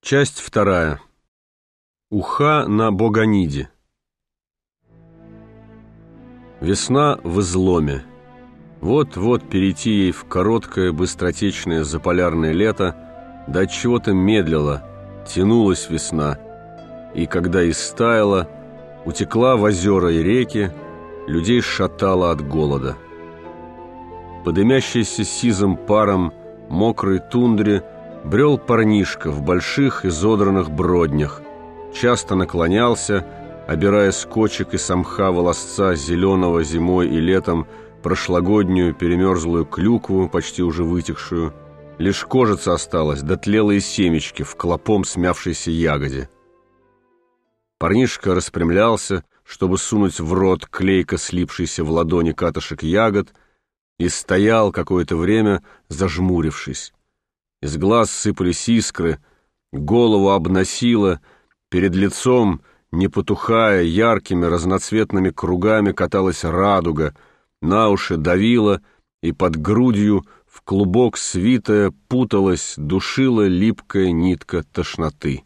Часть вторая. Уха на Боганиде. Весна в изломе. Вот-вот перейти ей в короткое, быстротечное заполярное лето, да от чего-то медлила, тянулась весна, и когда истаяла, утекла в озера и реки, людей шатала от голода. По дымящейся сизым паром мокрой тундре брел парнишка в больших изодранных броднях, часто наклонялся, обирая с кочек и с мха волосца зеленого зимой и летом прошлогоднюю перемерзлую клюкву, почти уже вытекшую. Лишь кожица осталась, да тлелые семечки в клопом смявшейся ягоде. Парнишка распрямлялся, чтобы сунуть в рот клейко слипшийся в ладони катышек ягод, и стоял какое-то время, зажмурившись. Из глаз сыпались искры, голову обносило, перед лицом, не потухая, яркими разноцветными кругами каталась радуга, на уши давила, и под грудью в клубок свитая путалась, душила липкая нитка тошноты.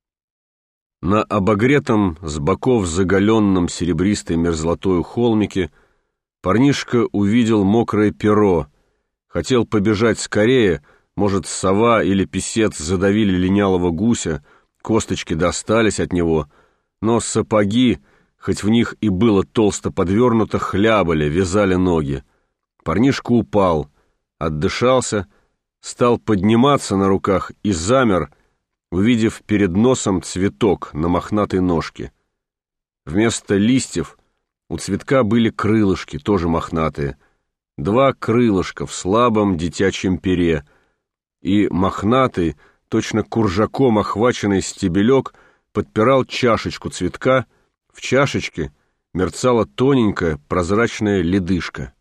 На обогретом, с боков заголенном серебристой мерзлотою холмике парнишка увидел мокрое перо, хотел побежать скорее. Может, сова или писец задавили линялого гуся, косточки достались от него, но сапоги, хоть в них и было толсто подвернуто, хлябали, вязали ноги. Парнишка упал, отдышался, стал подниматься на руках и замер, увидев перед носом цветок на мохнатой ножке. Вместо листьев у цветка были крылышки, тоже мохнатые, 2 крылышка в слабом детячьем пере, и мохнатый, точно куржаком охваченный стебелек подпирал чашечку цветка, в чашечке мерцала тоненькая прозрачная ледышка.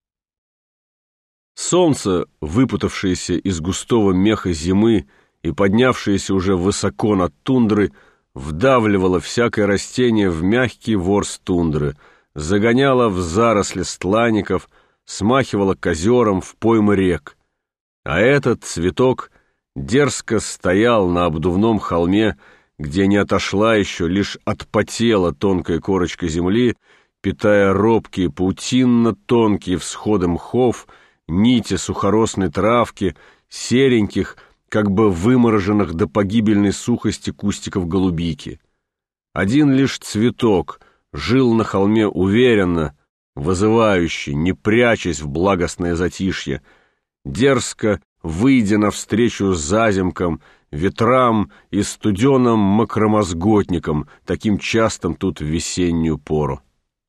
Солнце, выпутавшееся из густого меха зимы и поднявшееся уже высоко над тундрой, вдавливало всякое растение в мягкий ворс тундры, загоняло в заросли стланников, смахивало к озерам, в поймы рек. А этот цветок дерзко стоял на обдувном холме, где не отошла еще, лишь отпотела тонкая корочка земли, питая робкие, паутинно-тонкие всходы мхов, нити сухоросной травки, сереньких, как бы вымороженных до погибельной сухости кустиков голубики. Один лишь цветок жил на холме уверенно, вызывающе, не прячась в благостное затишье, дерзко выйдя навстречу заземкам, ветрам и студеным макромозготникам, таким частым тут в весеннюю пору.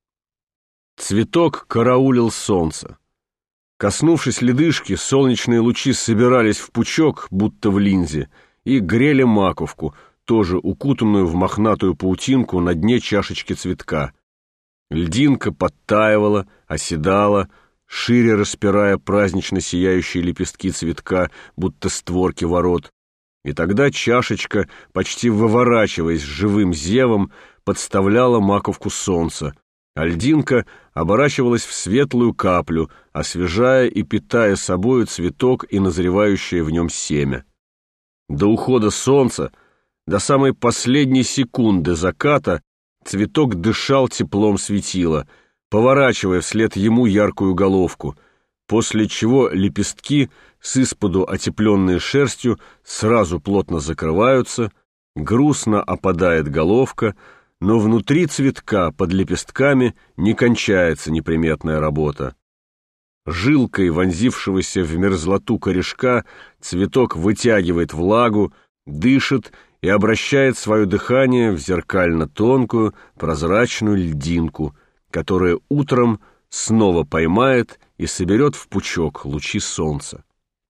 Цветок караулил солнце. Коснувшись ледышки, солнечные лучи собирались в пучок, будто в линзе, и грели маковку, тоже укутанную в мохнатую паутинку на дне чашечки цветка. Льдинка подтаивала, оседала, шире распирая празднично сияющие лепестки цветка, будто створки ворот. И тогда чашечка, почти выворачиваясь живым зевом, подставляла маковку солнца, а льдинка оборачивалась в светлую каплю, освежая и питая собою цветок и назревающее в нем семя. До ухода солнца, до самой последней секунды заката, цветок дышал теплом светила, поворачивая вслед ему яркую головку, после чего лепестки, с исподу отепленные шерстью, сразу плотно закрываются, грустно опадает головка, но внутри цветка под лепестками не кончается неприметная работа. Жилкой вонзившегося в мерзлоту корешка цветок вытягивает влагу, дышит и обращает свое дыхание в зеркально-тонкую прозрачную льдинку, которая утром снова поймает и соберет в пучок лучи солнца.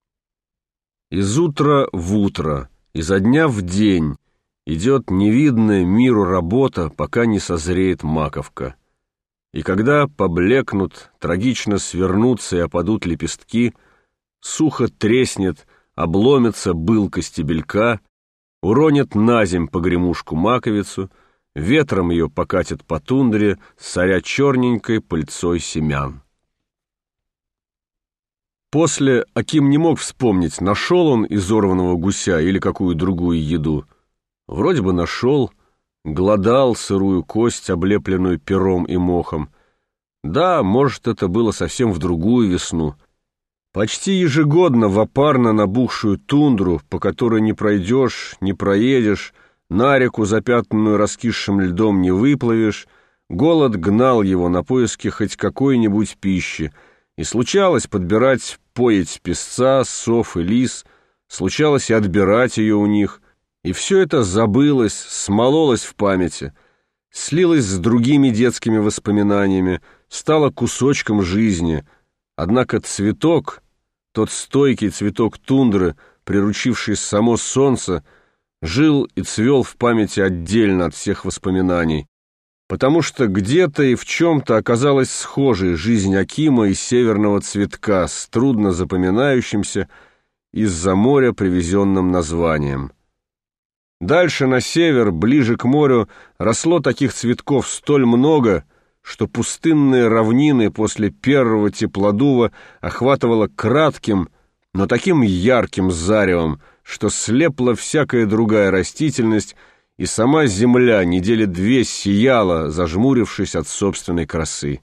Из утра в утро, изо дня в день идет невидная миру работа, пока не созреет маковка. И когда поблекнут, трагично свернутся и опадут лепестки, сухо треснет, обломится былка стебелька, уронит наземь погремушку маковицу, ветром ее покатит по тундре, соря черненькой пыльцой семян. После Аким не мог вспомнить, нашел он изорванного гуся или какую другую еду. Вроде бы нашел, глодал сырую кость, облепленную пером и мохом. Да, может, это было совсем в другую весну. Почти ежегодно в опарно набухшую тундру, по которой не пройдешь, не проедешь, на реку, запятнанную раскисшим льдом, не выплывешь, голод гнал его на поиски хоть какой-нибудь пищи, и случалось подбирать поедь песца, сов и лис, случалось и отбирать ее у них, и все это забылось, смололось в памяти, слилось с другими детскими воспоминаниями, стало кусочком жизни. Однако цветок, тот стойкий цветок тундры, приручивший само солнце, жил и цвел в памяти отдельно от всех воспоминаний, потому что где-то и в чем-то оказалась схожей жизнь Акима и северного цветка с трудно запоминающимся из-за моря привезенным названием. Дальше на север, ближе к морю, росло таких цветков столь много, что пустынные равнины после первого теплодува охватывало кратким, но таким ярким заревом, что слепла всякая другая растительность, и сама земля недели две сияла, зажмурившись от собственной красы.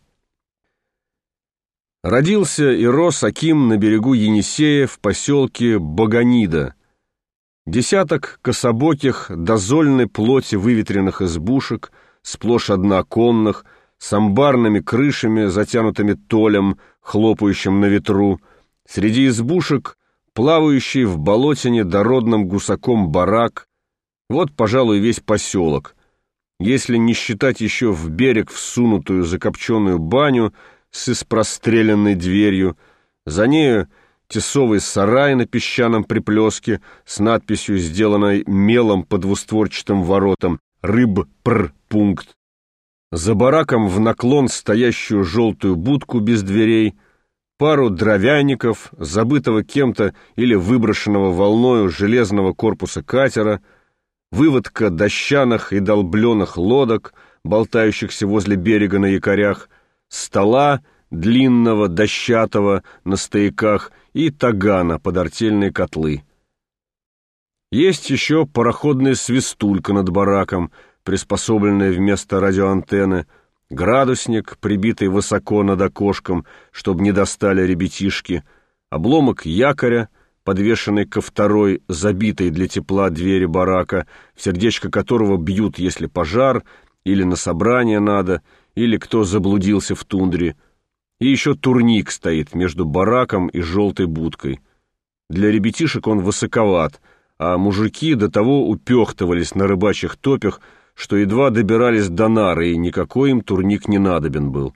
Родился и рос Аким на берегу Енисея в поселке Баганида. Десяток кособоких, дозольной плоти выветренных избушек, сплошь одноконных, с амбарными крышами, затянутыми толем, хлопающим на ветру. Среди избушек плавающий в болотине дородным гусаком барак. Вот, пожалуй, весь поселок, если не считать еще в берег всунутую закопченную баню с испростреленной дверью, за нею тесовый сарай на песчаном приплеске с надписью, сделанной мелом по двустворчатым воротам «Рыб-пр-пункт». За бараком в наклон стоящую желтую будку без дверей, пару дровяников, забытого кем-то или выброшенного волною железного корпуса катера, выводка дощаных и долбленных лодок, болтающихся возле берега на якорях, стола длинного, дощатого, на стояках и тагана под артельные котлы. Есть еще пароходная свистулька над бараком, приспособленная вместо радиоантенны, градусник, прибитый высоко над окошком, чтобы не достали ребятишки, обломок якоря, подвешенный ко второй, забитой для тепла двери барака, в сердечко которого бьют, если пожар, или на собрание надо, или кто заблудился в тундре. И еще турник стоит между бараком и желтой будкой. Для ребятишек он высоковат, а мужики до того упехтывались на рыбачьих топях, что едва добирались до нары, и никакой им турник не надобен был.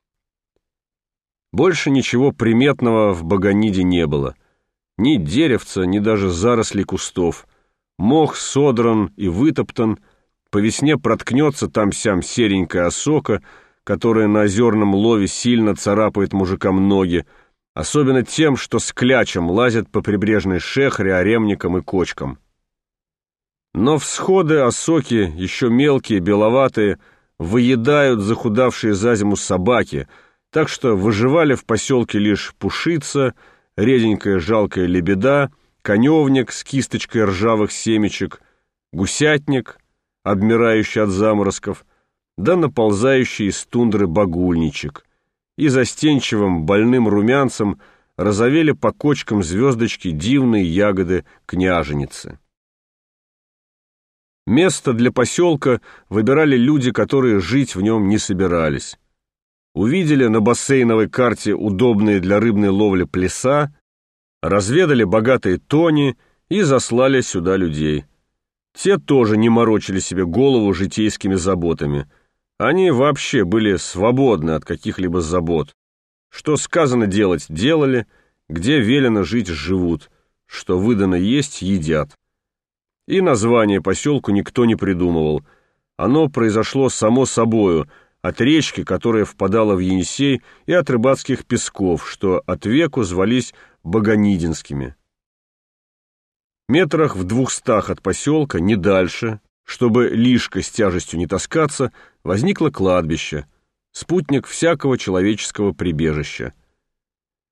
Больше ничего приметного в Баганиде не было. Ни деревца, ни даже зарослей кустов. Мох содран и вытоптан, по весне проткнется там-сям серенькая осока, которая на озерном лове сильно царапает мужикам ноги, особенно тем, что с клячем лазят по прибрежной шехре, оремникам и кочкам. Но всходы осоки, еще мелкие, беловатые, выедают захудавшие за зиму собаки, так что выживали в поселке лишь пушица, реденькая жалкая лебеда, коневник с кисточкой ржавых семечек, гусятник, обмирающий от заморозков, да наползающий из тундры багульничек, и застенчивым больным румянцем розовели по кочкам звездочки дивные ягоды княженицы. Место для поселка выбирали люди, которые жить в нем не собирались. Увидели на бассейновой карте удобные для рыбной ловли плеса, разведали богатые тони и заслали сюда людей. Те тоже не морочили себе голову житейскими заботами. Они вообще были свободны от каких-либо забот. Что сказано делать — делали, где велено жить — живут, что выдано есть — едят. И название поселку никто не придумывал. Оно произошло само собою, от речки, которая впадала в Енисей, и от рыбацких песков, что от веку звались Баганидинскими. Метрах в 200 от поселка, не дальше, чтобы лишка с тяжестью не таскаться, возникло кладбище, спутник всякого человеческого прибежища.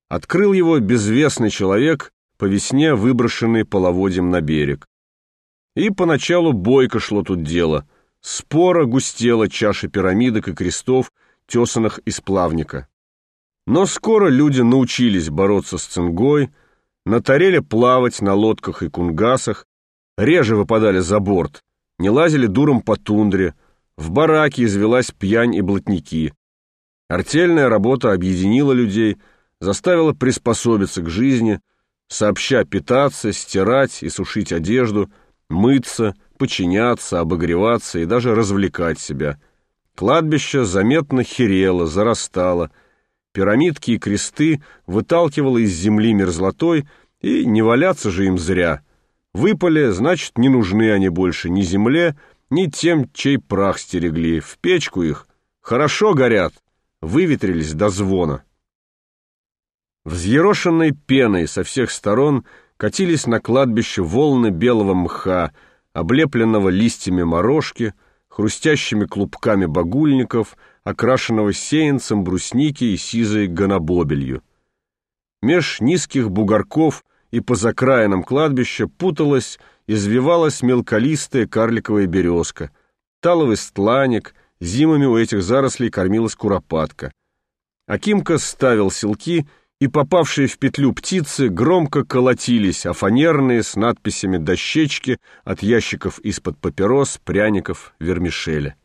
Открыл его безвестный человек, по весне выброшенный половодьем на берег. И поначалу бойко шло тут дело. Споро густела чаша пирамидок и крестов, тесанных из плавника. Но скоро люди научились бороться с цингой, на Тареле плавать на лодках и кунгасах, реже выпадали за борт, не лазили дуром по тундре, в бараке извелась пьянь и блатники. Артельная работа объединила людей, заставила приспособиться к жизни, сообща питаться, стирать и сушить одежду, мыться, подчиняться, обогреваться и даже развлекать себя. Кладбище заметно херело, зарастало, пирамидки и кресты выталкивало из земли мерзлотой, и не валяться же им зря. Выпали, значит, не нужны они больше ни земле, ни тем, чей прах стерегли. В печку их. Хорошо горят, выветрились до звона. Взъерошенной пеной со всех сторон катились на кладбище волны белого мха, облепленного листьями морожки, хрустящими клубками багульников, окрашенного сеянцем брусники и сизой гонобобелью. Меж низких бугорков и по закраинам кладбища путалась, извивалась мелколистая карликовая березка, таловый стланник, зимами у этих зарослей кормилась куропатка. Акимка ставил селки, и попавшие в петлю птицы громко колотились о фанерные с надписями дощечки от ящиков из-под папирос, пряников, вермишеля.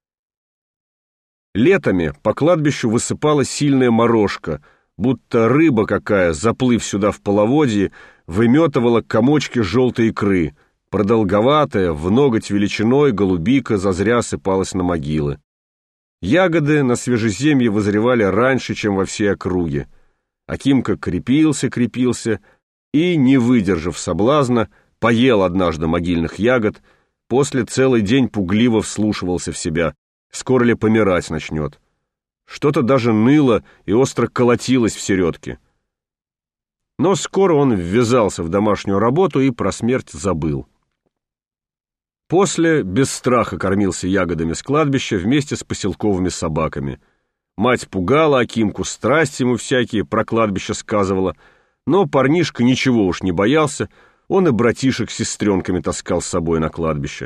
Летами по кладбищу высыпала сильная морожка, будто рыба какая, заплыв сюда в половодье, выметывала комочки желтой икры. Продолговатая, в ноготь величиной, голубика зазря осыпалась на могилы. Ягоды на свежеземье вызревали раньше, чем во всей округе. Акимка крепился и, не выдержав соблазна, поел однажды могильных ягод, после целый день пугливо вслушивался в себя, скоро ли помирать начнет. Что-то даже ныло и остро колотилось в середке. Но скоро он ввязался в домашнюю работу и про смерть забыл. После без страха кормился ягодами с кладбища вместе с поселковыми собаками. Мать пугала Акимку, страсти ему всякие про кладбище сказывала, но парнишка ничего уж не боялся, он и братишек с сестренками таскал с собой на кладбище.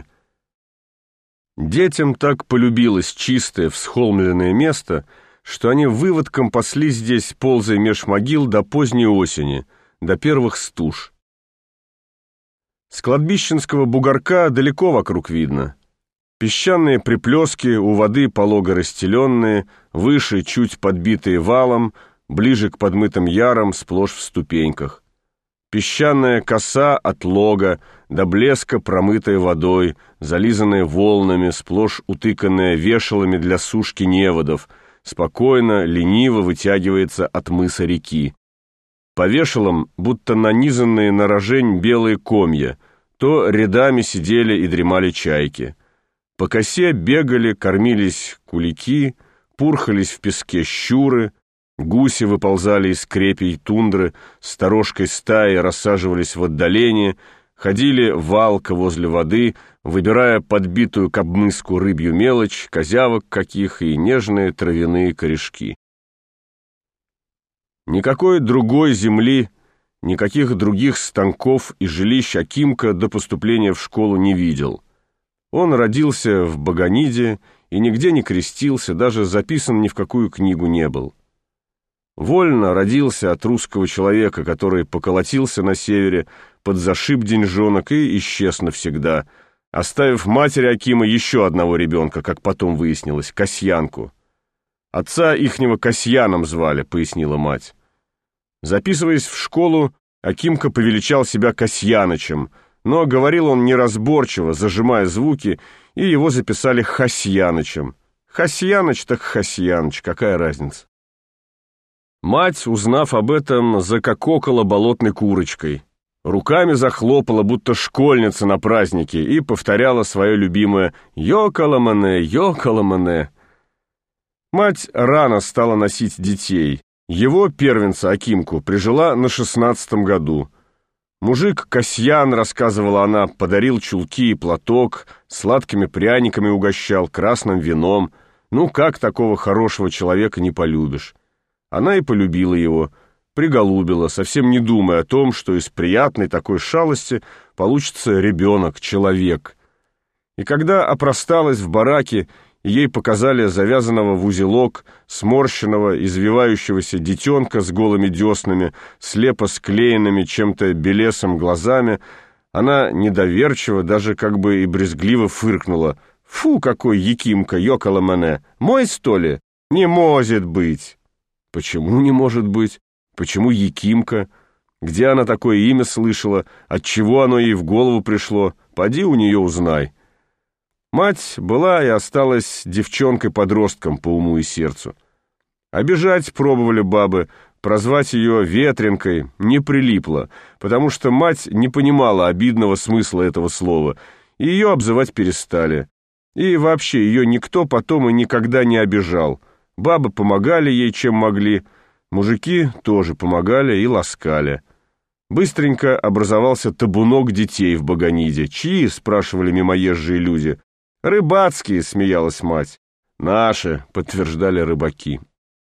Детям так полюбилось чистое всхолмленное место, что они выводком паслись здесь, ползая меж могил до поздней осени, до первых стуж. С кладбищенского бугорка далеко вокруг видно. Песчаные приплески у воды полого расстеленные, выше чуть подбитые валом, ближе к подмытым ярам, сплошь в ступеньках. Песчаная коса от лога до блеска промытая водой, зализанная волнами, сплошь утыканная вешалами для сушки неводов, спокойно, лениво вытягивается от мыса реки. По вешалам, будто нанизанные на рожень белые комья, то рядами сидели и дремали чайки. По косе бегали, кормились кулики, пурхались в песке щуры, гуси выползали из крепей тундры, сторожкой стаи рассаживались в отдалении, ходили валко возле воды, выбирая подбитую к обмыску рыбью мелочь, козявок каких и нежные травяные корешки. Никакой другой земли, никаких других станков и жилищ Акимка до поступления в школу не видел. Он родился в Баганиде и нигде не крестился, даже записан ни в какую книгу не был. Вольно родился от русского человека, который поколотился на севере, подзашиб деньжонок и исчез навсегда, оставив матери Акима еще одного ребенка, как потом выяснилось, Касьянку. Отца ихнего Касьяном звали, пояснила мать. Записываясь в школу, Акимка повеличал себя Касьянычем, но говорил он неразборчиво, зажимая звуки, и его записали Хасьянычем. Хасьяныч так Хасьяныч, какая разница? Мать, узнав об этом, закококала болотной курочкой. Руками захлопала, будто школьница на празднике, и повторяла свое любимое «Йокаламане, йокаламане». Мать рано стала носить детей. Его, первенца Акимку, прижила на 16-м году. Мужик Касьян, рассказывала она, подарил чулки и платок, сладкими пряниками угощал, красным вином. Ну, как такого хорошего человека не полюбишь? Она и полюбила его. приголубила, совсем не думая о том, что из приятной такой шалости получится ребенок, человек. И когда опросталась в бараке, и ей показали завязанного в узелок, сморщенного, извивающегося детенка с голыми деснами, слепо склеенными чем-то белесым глазами, она недоверчиво, даже как бы и брезгливо фыркнула. «Фу, какой Якимка, ёкала мене! Мой, что ли? Не может быть!» «Почему не может быть? Почему Якимка? Где она такое имя слышала? Отчего оно ей в голову пришло? Поди у нее узнай». Мать была и осталась девчонкой-подростком по уму и сердцу. Обижать пробовали бабы, прозвать ее Ветренкой не прилипло, потому что мать не понимала обидного смысла этого слова, и ее обзывать перестали. И вообще ее никто потом и никогда не обижал. Бабы помогали ей, чем могли, мужики тоже помогали и ласкали. Быстренько образовался табунок детей в Баганиде. «Чьи?» — спрашивали мимоезжие люди. «Рыбацкие», — смеялась мать. «Наши», — подтверждали рыбаки.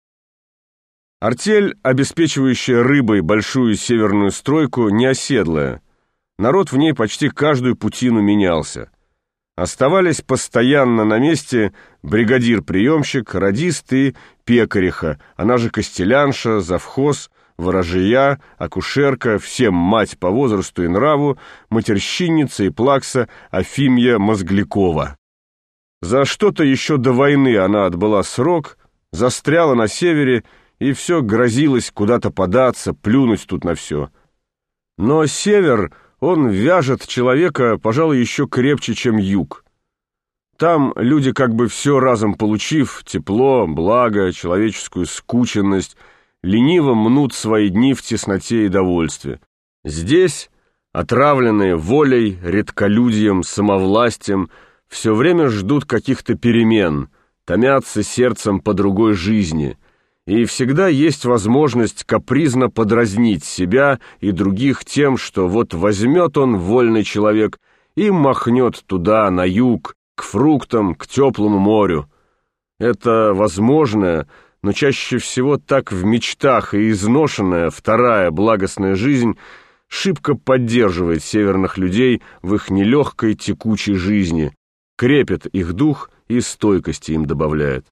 Артель, обеспечивающая рыбой большую северную стройку, неоседлая. Народ в ней почти каждую путину менялся. Оставались постоянно на месте бригадир-приемщик, радист и пекариха, она же костелянша, завхоз, ворожия, акушерка, всем мать по возрасту и нраву, матерщинница и плакса Афимья Мозглякова. За что-то еще до войны она отбыла срок, застряла на севере и все грозилось куда-то податься, плюнуть тут на все. Но север, он вяжет человека, пожалуй, еще крепче, чем юг. Там люди, как бы все разом получив, тепло, благо, человеческую скученность, лениво мнут свои дни в тесноте и довольстве. Здесь, отравленные волей, редколюдием, самовластием, все время ждут каких-то перемен, томятся сердцем по другой жизни, и всегда есть возможность капризно подразнить себя и других тем, что вот возьмет он, вольный человек, и махнет туда, на юг, к фруктам, к теплому морю. Это возможное, но чаще всего так в мечтах и изношенная вторая благостная жизнь шибко поддерживает северных людей в их нелегкой текучей жизни, крепит их дух и стойкости им добавляет.